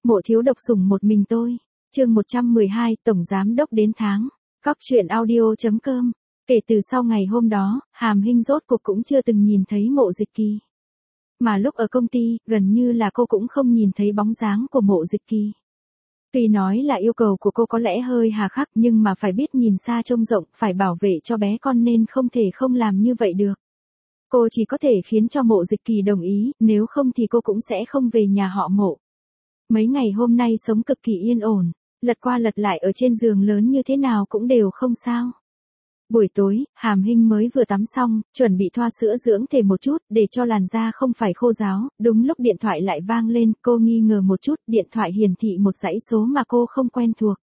Mộ thiếu độc sủng một mình tôi. Chương 112, Tổng Giám Đốc đến tháng. Cóc truyện audio.com. Kể từ sau ngày hôm đó, Hàm Hinh rốt cuộc cũng chưa từng nhìn thấy Mộ Dịch Kỳ. Mà lúc ở công ty, gần như là cô cũng không nhìn thấy bóng dáng của Mộ Dịch Kỳ. Tuy nói là yêu cầu của cô có lẽ hơi hà khắc, nhưng mà phải biết nhìn xa trông rộng, phải bảo vệ cho bé con nên không thể không làm như vậy được. Cô chỉ có thể khiến cho Mộ Dịch Kỳ đồng ý, nếu không thì cô cũng sẽ không về nhà họ Mộ. Mấy ngày hôm nay sống cực kỳ yên ổn, lật qua lật lại ở trên giường lớn như thế nào cũng đều không sao. Buổi tối, Hàm Hinh mới vừa tắm xong, chuẩn bị thoa sữa dưỡng thể một chút để cho làn da không phải khô ráo, đúng lúc điện thoại lại vang lên, cô nghi ngờ một chút, điện thoại hiển thị một dãy số mà cô không quen thuộc.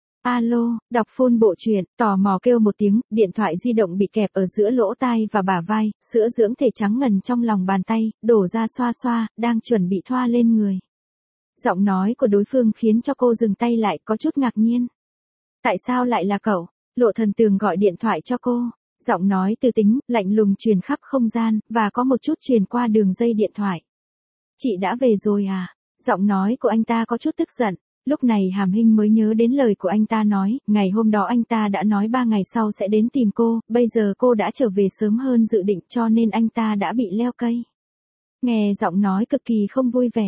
Alo, đọc full bộ truyện, tò mò kêu một tiếng, điện thoại di động bị kẹp ở giữa lỗ tai và bả vai, sữa dưỡng thể trắng ngần trong lòng bàn tay, đổ ra xoa xoa, đang chuẩn bị thoa lên người. Giọng nói của đối phương khiến cho cô dừng tay lại, có chút ngạc nhiên. Tại sao lại là cậu? Lộ Thần Tường gọi điện thoại cho cô. Giọng nói từ tính, lạnh lùng truyền khắp không gian, và có một chút truyền qua đường dây điện thoại. Chị đã về rồi à? Giọng nói của anh ta có chút tức giận. Lúc này Hàm Hinh mới nhớ đến lời của anh ta nói, ngày hôm đó anh ta đã nói 3 ngày sau sẽ đến tìm cô, bây giờ cô đã trở về sớm hơn dự định cho nên anh ta đã bị leo cây. Nghe giọng nói cực kỳ không vui vẻ.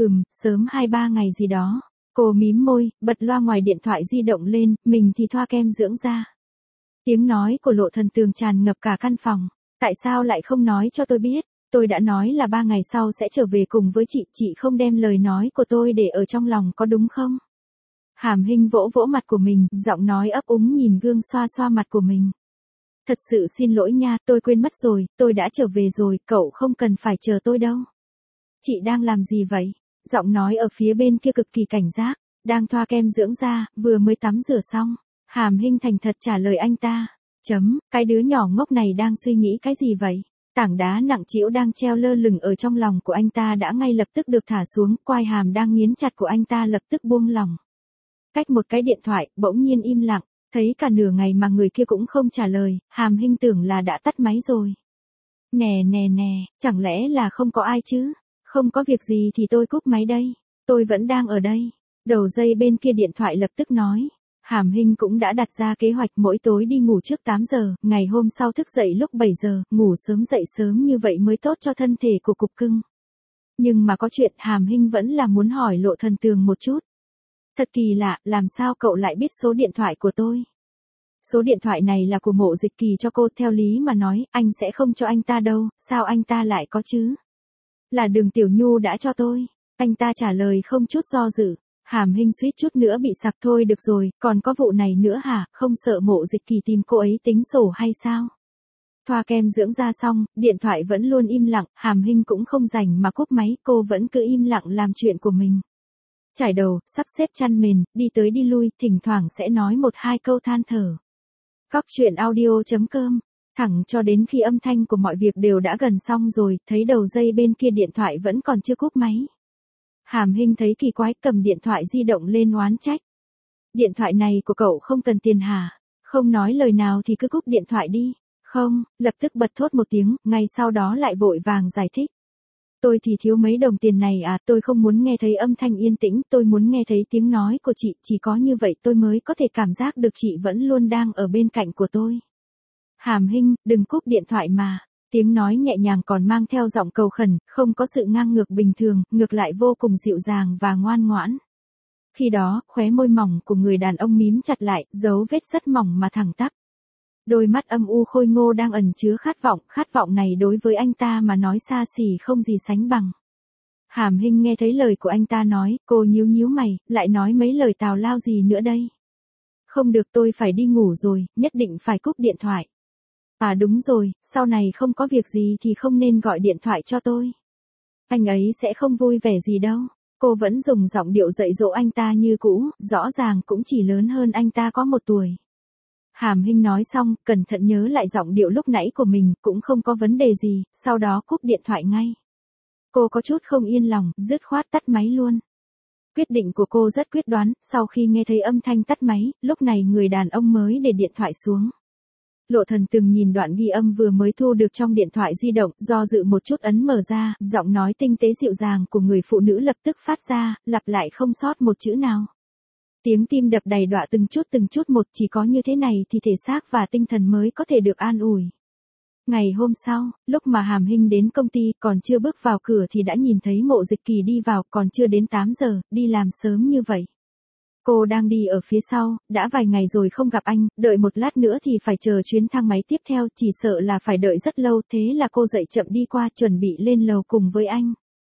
Sớm 2-3 ngày gì đó. Cô mím môi, bật loa ngoài điện thoại di động lên, mình thì thoa kem dưỡng da. Tiếng nói của Lộ Thần Tường tràn ngập cả căn phòng. Tại sao lại không nói cho tôi biết? Tôi đã nói là 3 ngày sau sẽ trở về cùng với chị không đem lời nói của tôi để ở trong lòng có đúng không? Hàm Hinh vỗ vỗ mặt của mình, giọng nói ấp úng nhìn gương xoa xoa mặt của mình. Thật sự xin lỗi nha, tôi quên mất rồi, tôi đã trở về rồi, cậu không cần phải chờ tôi đâu. Chị đang làm gì vậy? Giọng nói ở phía bên kia cực kỳ cảnh giác, đang thoa kem dưỡng da, vừa mới tắm rửa xong. Hàm Hinh thành thật trả lời anh ta. Cái đứa nhỏ ngốc này đang suy nghĩ cái gì vậy? Tảng đá nặng trĩu đang treo lơ lửng ở trong lòng của anh ta đã ngay lập tức được thả xuống, quai hàm đang nghiến chặt của anh ta lập tức buông lỏng. Cách một cái điện thoại, bỗng nhiên im lặng, thấy cả nửa ngày mà người kia cũng không trả lời, Hàm Hinh tưởng là đã tắt máy rồi. Nè, chẳng lẽ là không có ai chứ? Không có việc gì thì tôi cúp máy đây, tôi vẫn đang ở đây. Đầu dây bên kia điện thoại lập tức nói. Hàm Hinh cũng đã đặt ra kế hoạch mỗi tối đi ngủ trước 8 giờ, ngày hôm sau thức dậy lúc 7 giờ, ngủ sớm dậy sớm như vậy mới tốt cho thân thể của cục cưng. Nhưng mà có chuyện Hàm Hinh vẫn là muốn hỏi Lộ Thần Tường một chút. Thật kỳ lạ, làm sao cậu lại biết số điện thoại của tôi? Số điện thoại này là của Mộ Dịch Kỳ cho cô, theo lý mà nói, anh sẽ không cho anh ta đâu, sao anh ta lại có chứ? Là Đường Tiểu Nhu đã cho tôi. Anh ta trả lời không chút do dự. Hàm Hinh suýt chút nữa bị sặc thôi được rồi, còn có vụ này nữa hả, không sợ Mộ Dịch Kỳ tìm cô ấy tính sổ hay sao? Thoa kem dưỡng da xong, điện thoại vẫn luôn im lặng, Hàm Hinh cũng không rảnh mà cúp máy, cô vẫn cứ im lặng làm chuyện của mình. Trải đầu, sắp xếp chăn mền, đi tới đi lui, thỉnh thoảng sẽ nói 1-2 câu than thở. Cóc truyện audio.com. Thẳng cho đến khi âm thanh của mọi việc đều đã gần xong rồi, thấy đầu dây bên kia điện thoại vẫn còn chưa cúp máy. Hàm Hinh thấy kỳ quái, cầm điện thoại di động lên oán trách. Điện thoại này của cậu không cần tiền hả? Không nói lời nào thì cứ cúp điện thoại đi. Không, lập tức bật thốt một tiếng, ngay sau đó lại vội vàng giải thích. Tôi thì thiếu mấy đồng tiền này à, tôi không muốn nghe thấy âm thanh yên tĩnh, tôi muốn nghe thấy tiếng nói của chị, chỉ có như vậy tôi mới có thể cảm giác được chị vẫn luôn đang ở bên cạnh của tôi. Hàm Hinh, đừng cúp điện thoại mà. Tiếng nói nhẹ nhàng còn mang theo giọng cầu khẩn, không có sự ngang ngược bình thường, ngược lại vô cùng dịu dàng và ngoan ngoãn. Khi đó, khóe môi mỏng của người đàn ông mím chặt lại, dấu vết rất mỏng mà thẳng tắp. Đôi mắt âm u khôi ngô đang ẩn chứa khát vọng này đối với anh ta mà nói xa xỉ không gì sánh bằng. Hàm Hinh nghe thấy lời của anh ta nói, cô nhíu mày, lại nói mấy lời tào lao gì nữa đây? Không được, tôi phải đi ngủ rồi, nhất định phải cúp điện thoại. À đúng rồi, sau này không có việc gì thì không nên gọi điện thoại cho tôi. Anh ấy sẽ không vui vẻ gì đâu. Cô vẫn dùng giọng điệu dạy dỗ anh ta như cũ, rõ ràng cũng chỉ lớn hơn anh ta có 1 tuổi. Hàm Hinh nói xong, cẩn thận nhớ lại giọng điệu lúc nãy của mình, cũng không có vấn đề gì, sau đó cúp điện thoại ngay. Cô có chút không yên lòng, dứt khoát tắt máy luôn. Quyết định của cô rất quyết đoán, sau khi nghe thấy âm thanh tắt máy, lúc này người đàn ông mới để điện thoại xuống. Lộ Thần từng nhìn đoạn ghi âm vừa mới thu được trong điện thoại di động, do dự một chút ấn mở ra, giọng nói tinh tế dịu dàng của người phụ nữ lập tức phát ra, lặp lại không sót một chữ nào. Tiếng tim đập đầy đọa từng chút một, chỉ có như thế này thì thể xác và tinh thần mới có thể được an ủi. Ngày hôm sau, lúc mà Hàm Hinh đến công ty còn chưa bước vào cửa thì đã nhìn thấy Mộ Dịch Kỳ đi vào, còn chưa đến 8 giờ, đi làm sớm như vậy. Cô đang đi ở phía sau, đã vài ngày rồi không gặp anh, đợi một lát nữa thì phải chờ chuyến thang máy tiếp theo, chỉ sợ là phải đợi rất lâu, thế là cô dậy chậm đi qua chuẩn bị lên lầu cùng với anh.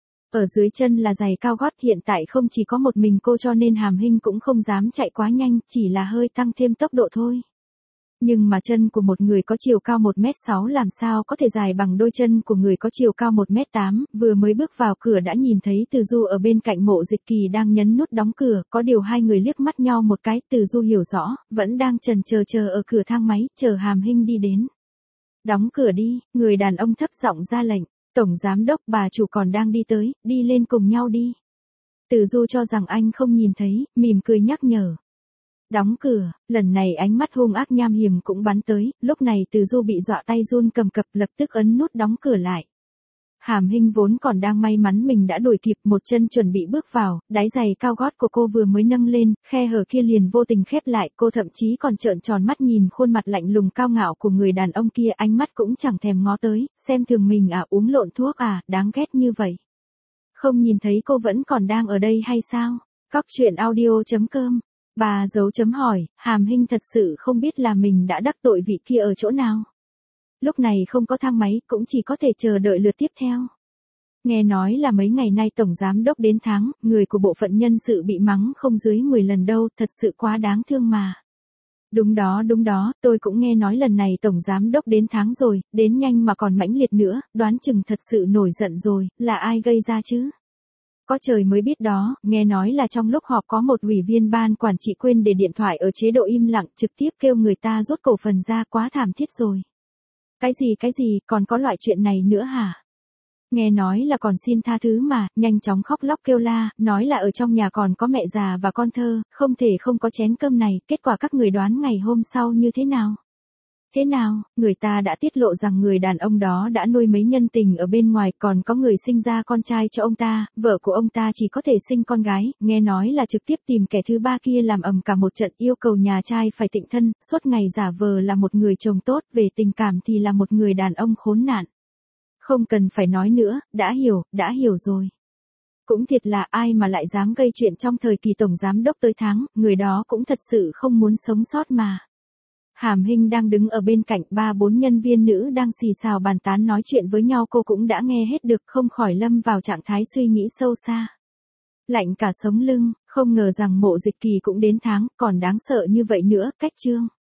Ở dưới chân là giày cao gót, hiện tại không chỉ có một mình cô cho nên Hàm Hinh cũng không dám chạy quá nhanh, chỉ là hơi tăng thêm tốc độ thôi. Nhưng mà chân của một người có chiều cao 1m6 làm sao có thể dài bằng đôi chân của người có chiều cao 1m8, vừa mới bước vào cửa đã nhìn thấy Từ Du ở bên cạnh Mộ Dịch Kỳ đang nhấn nút đóng cửa, có điều hai người liếc mắt nhau một cái, Từ Du hiểu rõ, vẫn đang chần chờ ở cửa thang máy, chờ Hàm Hinh đi đến. Đóng cửa đi, người đàn ông thấp giọng ra lệnh, tổng giám đốc bà chủ còn đang đi tới, đi lên cùng nhau đi. Từ Du cho rằng anh không nhìn thấy, mỉm cười nhắc nhở. Đóng cửa, lần này ánh mắt hung ác nham hiểm cũng bắn tới, lúc này Từ Du bị dọa tay run cầm cập lập tức ấn nút đóng cửa lại. Hàm Hinh vốn còn đang may mắn mình đã đuổi kịp, một chân chuẩn bị bước vào, đáy giày cao gót của cô vừa mới nâng lên, khe hở kia liền vô tình khép lại, cô thậm chí còn trợn tròn mắt nhìn khuôn mặt lạnh lùng cao ngạo của người đàn ông kia, ánh mắt cũng chẳng thèm ngó tới, xem thường mình à, uống lộn thuốc à, đáng ghét như vậy. Không nhìn thấy cô vẫn còn đang ở đây hay sao? Cóc audio.com. Bà dấu chấm hỏi, Hàm Hinh thật sự không biết là mình đã đắc tội vị kia ở chỗ nào. Lúc này không có thang máy, cũng chỉ có thể chờ đợi lượt tiếp theo. Nghe nói là mấy ngày nay tổng giám đốc đến tháng, người của bộ phận nhân sự bị mắng không dưới 10 lần đâu, thật sự quá đáng thương mà. Đúng đó, tôi cũng nghe nói lần này tổng giám đốc đến tháng rồi, đến nhanh mà còn mãnh liệt nữa, đoán chừng thật sự nổi giận rồi, là ai gây ra chứ? Có trời mới biết đó, nghe nói là trong lúc họp có một ủy viên ban quản trị quên để điện thoại ở chế độ im lặng, trực tiếp kêu người ta rút cổ phần ra, quá thảm thiết rồi. Cái gì, còn có loại chuyện này nữa hả? Nghe nói là còn xin tha thứ mà, nhanh chóng khóc lóc kêu la, nói là ở trong nhà còn có mẹ già và con thơ, không thể không có chén cơm này, kết quả các người đoán ngày hôm sau như thế nào? Thế nào, người ta đã tiết lộ rằng người đàn ông đó đã nuôi mấy nhân tình ở bên ngoài, còn có người sinh ra con trai cho ông ta, vợ của ông ta chỉ có thể sinh con gái, nghe nói là trực tiếp tìm kẻ thứ ba kia làm ầm cả một trận, yêu cầu nhà trai phải tịnh thân, suốt ngày giả vờ là một người chồng tốt, về tình cảm thì là một người đàn ông khốn nạn. Không cần phải nói nữa, đã hiểu rồi. Cũng thiệt là ai mà lại dám gây chuyện trong thời kỳ tổng giám đốc tới tháng, người đó cũng thật sự không muốn sống sót mà. Hàm Hinh đang đứng ở bên cạnh, 3-4 nhân viên nữ đang xì xào bàn tán nói chuyện với nhau, cô cũng đã nghe hết được, không khỏi lâm vào trạng thái suy nghĩ sâu xa. Lạnh cả sống lưng, không ngờ rằng Mộ Dịch Kỳ cũng đến tháng, còn đáng sợ như vậy nữa, cách chương.